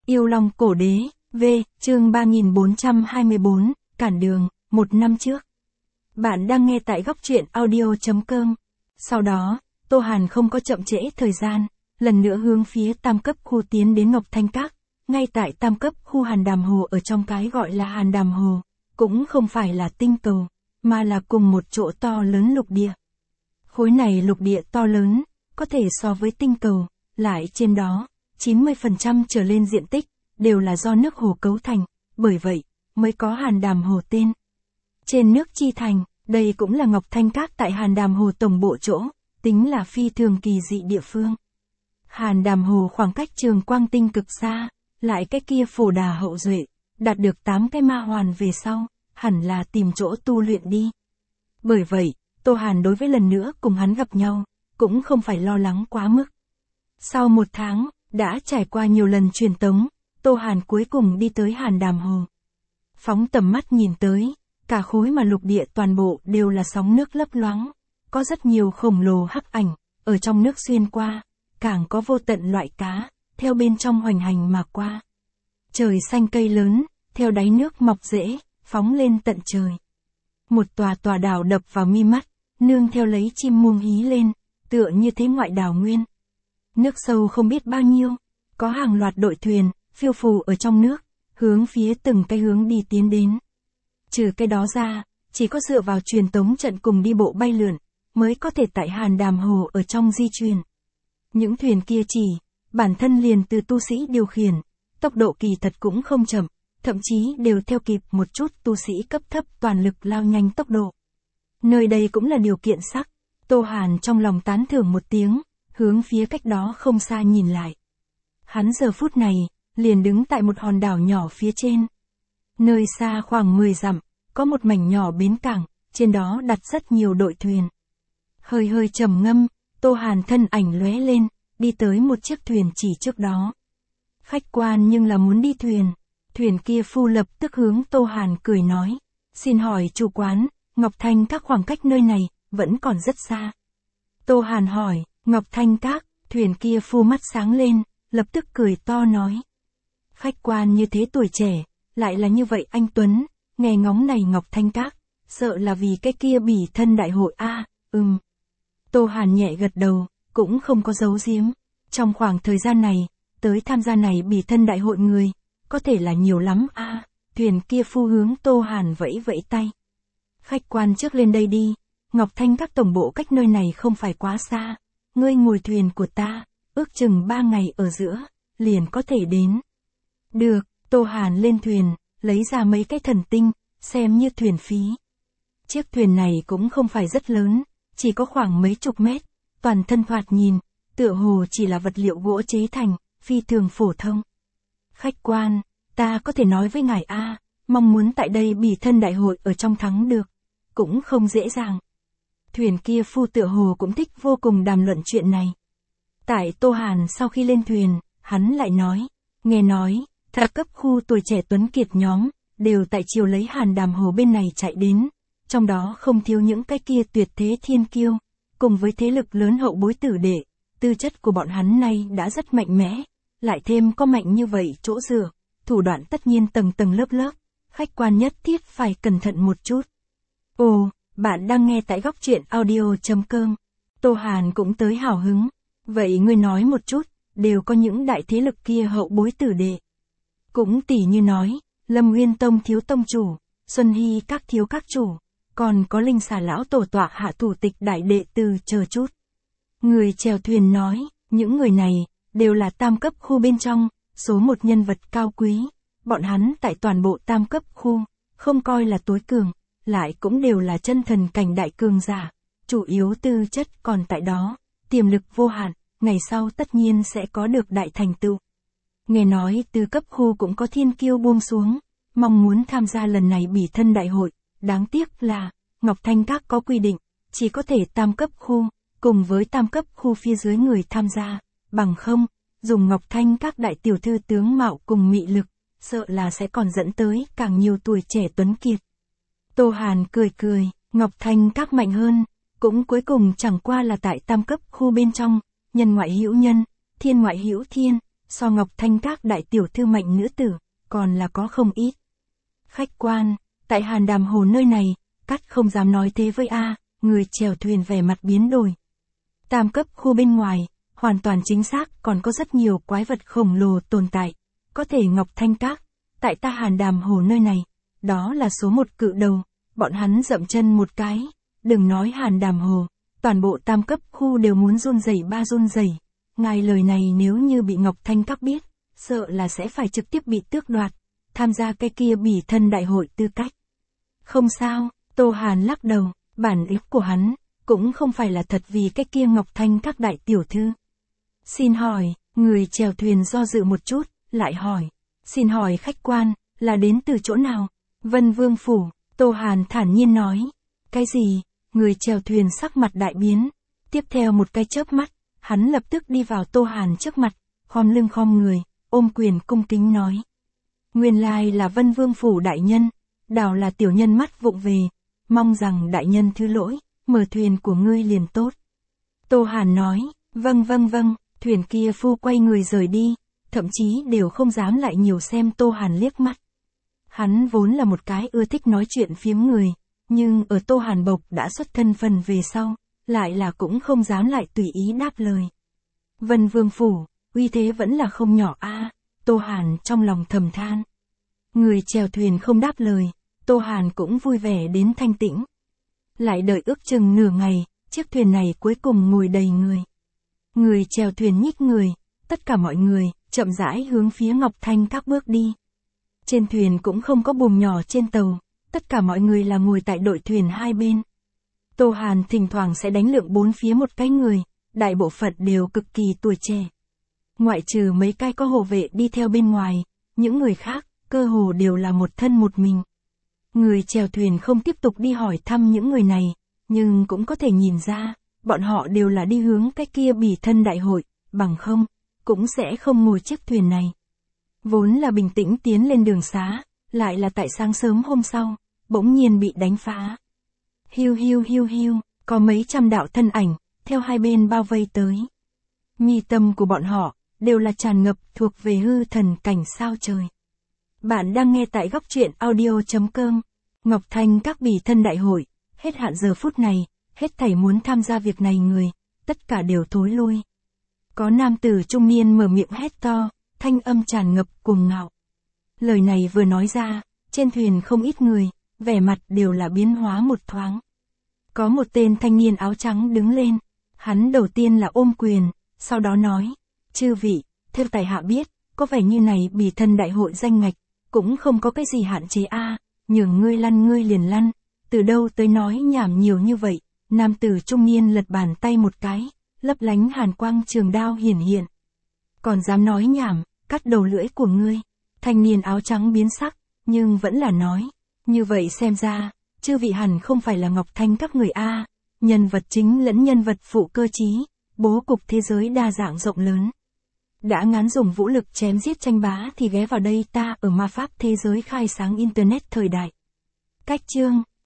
Yêu Long Cổ Đế, V, chương 3424, Cản Đường, 1 năm trước. Bạn đang nghe tại góc truyện audio.com. Sau đó, Tô Hàn không có chậm trễ thời gian, lần nữa hướng phía tam cấp khu tiến đến Ngọc Thanh Các, ngay tại tam cấp khu Hàn Đàm Hồ ở trong cái gọi là Hàn Đàm Hồ, cũng không phải là tinh cầu, mà là cùng một chỗ to lớn lục địa. Khối này lục địa to lớn, có thể so với tinh cầu, lại trên đó, 90% trở lên diện tích, đều là do nước hồ cấu thành, bởi vậy, mới có Hàn Đàm Hồ tên. Trên nước Chi Thành, đây cũng là Ngọc Thanh Các tại Hàn Đàm Hồ tổng bộ chỗ, tính là phi thường kỳ dị địa phương. Hàn Đàm Hồ khoảng cách Trường Quang Tinh cực xa, lại cái kia Phổ Đà hậu duệ, đạt được 8 cái ma hoàn về sau, hẳn là tìm chỗ tu luyện đi. Bởi vậy, Tô Hàn đối với lần nữa cùng hắn gặp nhau, cũng không phải lo lắng quá mức. Sau 1 tháng, đã trải qua nhiều lần truyền tống, Tô Hàn cuối cùng đi tới Hàn Đàm Hồ. Phóng tầm mắt nhìn tới, cả khối mà lục địa toàn bộ đều là sóng nước lấp loáng, có rất nhiều khổng lồ hắc ảnh, ở trong nước xuyên qua, càng có vô tận loại cá, theo bên trong hoành hành mà qua. Trời xanh cây lớn, theo đáy nước mọc rễ, phóng lên tận trời. Một tòa tòa đảo đập vào mi mắt, nương theo lấy chim muông hí lên, tựa như thế ngoại đảo nguyên. Nước sâu không biết bao nhiêu, có hàng loạt đội thuyền, phiêu phù ở trong nước, hướng phía từng cái hướng đi tiến đến. Trừ cái đó ra, chỉ có dựa vào truyền tống trận cùng đi bộ bay lượn, mới có thể tại Hàn Đàm Hồ ở trong di chuyển. Những thuyền kia chỉ, bản thân liền từ tu sĩ điều khiển, tốc độ kỳ thật cũng không chậm, thậm chí đều theo kịp một chút tu sĩ cấp thấp toàn lực lao nhanh tốc độ. Nơi đây cũng là điều kiện sắc, Tô Hàn trong lòng tán thưởng một tiếng, hướng phía cách đó không xa nhìn lại. Hắn giờ phút này, liền đứng tại một hòn đảo nhỏ phía trên. Nơi xa khoảng 10 dặm, có một mảnh nhỏ bến cảng, trên đó đặt rất nhiều đội thuyền. Hơi hơi trầm ngâm, Tô Hàn thân ảnh lóe lên, đi tới một chiếc thuyền chỉ trước đó. Khách quan nhưng là muốn đi thuyền. Thuyền kia phu lập tức hướng Tô Hàn cười nói. Xin hỏi chủ quán, Ngọc Thanh Các khoảng cách nơi này, vẫn còn rất xa. Tô Hàn hỏi, Ngọc Thanh Các, thuyền kia phu mắt sáng lên, lập tức cười to nói. Khách quan như thế tuổi trẻ, lại là như vậy anh Tuấn, nghe ngóng này Ngọc Thanh Các, sợ là vì cái kia bỉ thân đại hội a. Tô Hàn nhẹ gật đầu, cũng không có giấu giếm. Trong khoảng thời gian này, tới tham gia này bỉ thân đại hội người, có thể là nhiều lắm a. Thuyền kia phu hướng Tô Hàn vẫy vẫy tay. Khách quan trước lên đây đi, Ngọc Thanh Các tổng bộ cách nơi này không phải quá xa, ngươi ngồi thuyền của ta, ước chừng 3 ngày ở giữa, liền có thể đến. Được, Tô Hàn lên thuyền, lấy ra mấy cái thần tinh, xem như thuyền phí. Chiếc thuyền này cũng không phải rất lớn, chỉ có khoảng mấy chục mét, toàn thân thoạt nhìn, tựa hồ chỉ là vật liệu gỗ chế thành, phi thường phổ thông. Khách quan, ta có thể nói với ngài a, mong muốn tại đây bỉ thân đại hội ở trong thắng được, cũng không dễ dàng. Thuyền kia phu tựa hồ cũng thích vô cùng đàm luận chuyện này. Tại Tô Hàn sau khi lên thuyền, hắn lại nói, nghe nói, thập cấp khu tuổi trẻ tuấn kiệt nhóm, đều tại chiều lấy Hàn Đàm Hồ bên này chạy đến, trong đó không thiếu những cái kia tuyệt thế thiên kiêu, cùng với thế lực lớn hậu bối tử đệ, tư chất của bọn hắn nay đã rất mạnh mẽ, lại thêm có mạnh như vậy chỗ dựa, thủ đoạn tất nhiên tầng tầng lớp lớp, khách quan nhất thiết phải cẩn thận một chút. Ồ, bạn đang nghe tại góc truyện audio.com. Tô Hàn cũng tới hào hứng. Vậy ngươi nói một chút, đều có những đại thế lực kia hậu bối tử đệ. Cũng tỉ như nói, Lâm Nguyên Tông thiếu tông chủ, Xuân Hy các thiếu các chủ, còn có Linh Xà lão tổ tọa hạ thủ tịch đại đệ tử chờ chút. Người chèo thuyền nói, những người này, đều là tam cấp khu bên trong, số một nhân vật cao quý. Bọn hắn tại toàn bộ tam cấp khu, không coi là tối cường, lại cũng đều là chân thần cảnh đại cường giả, chủ yếu tư chất còn tại đó, tiềm lực vô hạn, ngày sau tất nhiên sẽ có được đại thành tựu. Nghe nói từ cấp khu cũng có thiên kiêu buông xuống, mong muốn tham gia lần này bỉ thân đại hội, đáng tiếc là, Ngọc Thanh Các có quy định, chỉ có thể tam cấp khu, cùng với tam cấp khu phía dưới người tham gia, bằng không, dùng Ngọc Thanh Các đại tiểu thư tướng mạo cùng mị lực, sợ là sẽ còn dẫn tới càng nhiều tuổi trẻ tuấn kiệt. Tô Hàn cười cười, Ngọc Thanh Các mạnh hơn, cũng cuối cùng chẳng qua là tại tam cấp khu bên trong, nhân ngoại hữu nhân, thiên ngoại hữu thiên, so Ngọc Thanh các đại tiểu thư mạnh nữ tử, còn là có không ít. Khách quan, tại Hàn Đàm Hồ nơi này, Cắt không dám nói thế với A, người chèo thuyền vẻ mặt biến đổi. Tam cấp khu bên ngoài, hoàn toàn chính xác còn có rất nhiều quái vật khổng lồ tồn tại. Có thể Ngọc Thanh các, tại ta Hàn Đàm Hồ nơi này, đó là số một cự đầu, bọn hắn dậm chân một cái, đừng nói Hàn Đàm Hồ, toàn bộ tam cấp khu đều muốn run rẩy. Ngài lời này nếu như bị Ngọc Thanh các biết, sợ là sẽ phải trực tiếp bị tước đoạt, tham gia cái kia bỉ thân đại hội tư cách. Không sao, Tô Hàn lắc đầu, bản ý của hắn, cũng không phải là thật vì cái kia Ngọc Thanh các đại tiểu thư. Xin hỏi, người chèo thuyền do dự một chút, lại hỏi. Xin hỏi khách quan, là đến từ chỗ nào? Vân Vương Phủ, Tô Hàn thản nhiên nói. Cái gì? Người chèo thuyền sắc mặt đại biến. Tiếp theo một cái chớp mắt, hắn lập tức đi vào Tô Hàn trước mặt, khom lưng khom người, ôm quyền cung kính nói. Nguyên lai là Vân Vương Phủ đại nhân, đảo là tiểu nhân mắt vụng về, mong rằng đại nhân thứ lỗi, mở thuyền của ngươi liền tốt. Tô Hàn nói, vâng, thuyền kia phu quay người rời đi, thậm chí đều không dám lại nhiều xem Tô Hàn liếc mắt. Hắn vốn là một cái ưa thích nói chuyện phiếm người, nhưng ở Tô Hàn bộc đã xuất thân phần về sau, lại là cũng không dám lại tùy ý đáp lời. Vân Vương Phủ, uy thế vẫn là không nhỏ a. Tô Hàn trong lòng thầm than. Người chèo thuyền không đáp lời, Tô Hàn cũng vui vẻ đến thanh tĩnh. Lại đợi ước chừng nửa ngày, chiếc thuyền này cuối cùng ngồi đầy người. Người chèo thuyền nhích người, tất cả mọi người, chậm rãi hướng phía Ngọc Thanh các bước đi. Trên thuyền cũng không có buồng nhỏ trên tàu, tất cả mọi người là ngồi tại đội thuyền hai bên. Tô Hàn thỉnh thoảng sẽ đánh lượng bốn phía một cái người, đại bộ phận đều cực kỳ tuổi trẻ. Ngoại trừ mấy cái có hộ vệ đi theo bên ngoài, những người khác, cơ hồ đều là một thân một mình. Người chèo thuyền không tiếp tục đi hỏi thăm những người này, nhưng cũng có thể nhìn ra, bọn họ đều là đi hướng cái kia bỉ thân đại hội, bằng không, cũng sẽ không ngồi chiếc thuyền này. Vốn là bình tĩnh tiến lên đường xá, lại là tại sáng sớm hôm sau, bỗng nhiên bị đánh phá. Hiu, có mấy trăm đạo thân ảnh, theo hai bên bao vây tới. Mi tâm của bọn họ, đều là tràn ngập thuộc về hư thần cảnh sao trời. Bạn đang nghe tại góc truyện audio.com. Ngọc Thanh các bỉ thân đại hội, hết hạn giờ phút này, hết thảy muốn tham gia việc này người, tất cả đều thối lui. Có nam tử trung niên mở miệng hét to, thanh âm tràn ngập cuồng ngạo. Lời này vừa nói ra, trên thuyền không ít người, vẻ mặt đều là biến hóa một thoáng. Có một tên thanh niên áo trắng đứng lên, hắn đầu tiên là ôm quyền, sau đó nói, chư vị, theo tài hạ biết, có vẻ như này bỉ thân đại hội danh ngạch, cũng không có cái gì hạn chế a, nhường ngươi lăn ngươi liền lăn, từ đâu tới nói nhảm nhiều như vậy. Nam tử trung niên lật bàn tay một cái, lấp lánh hàn quang trường đao hiển hiện. Còn dám nói nhảm, cắt đầu lưỡi của ngươi. Thanh niên áo trắng biến sắc, nhưng vẫn là nói, như vậy xem ra, chư vị hẳn không phải là Ngọc Thanh các người a, nhân vật chính lẫn nhân vật phụ cơ trí, bố cục thế giới đa dạng rộng lớn. Đã ngán dùng vũ lực chém giết tranh bá thì ghé vào đây ta ở ma pháp thế giới khai sáng internet thời đại. Cách chương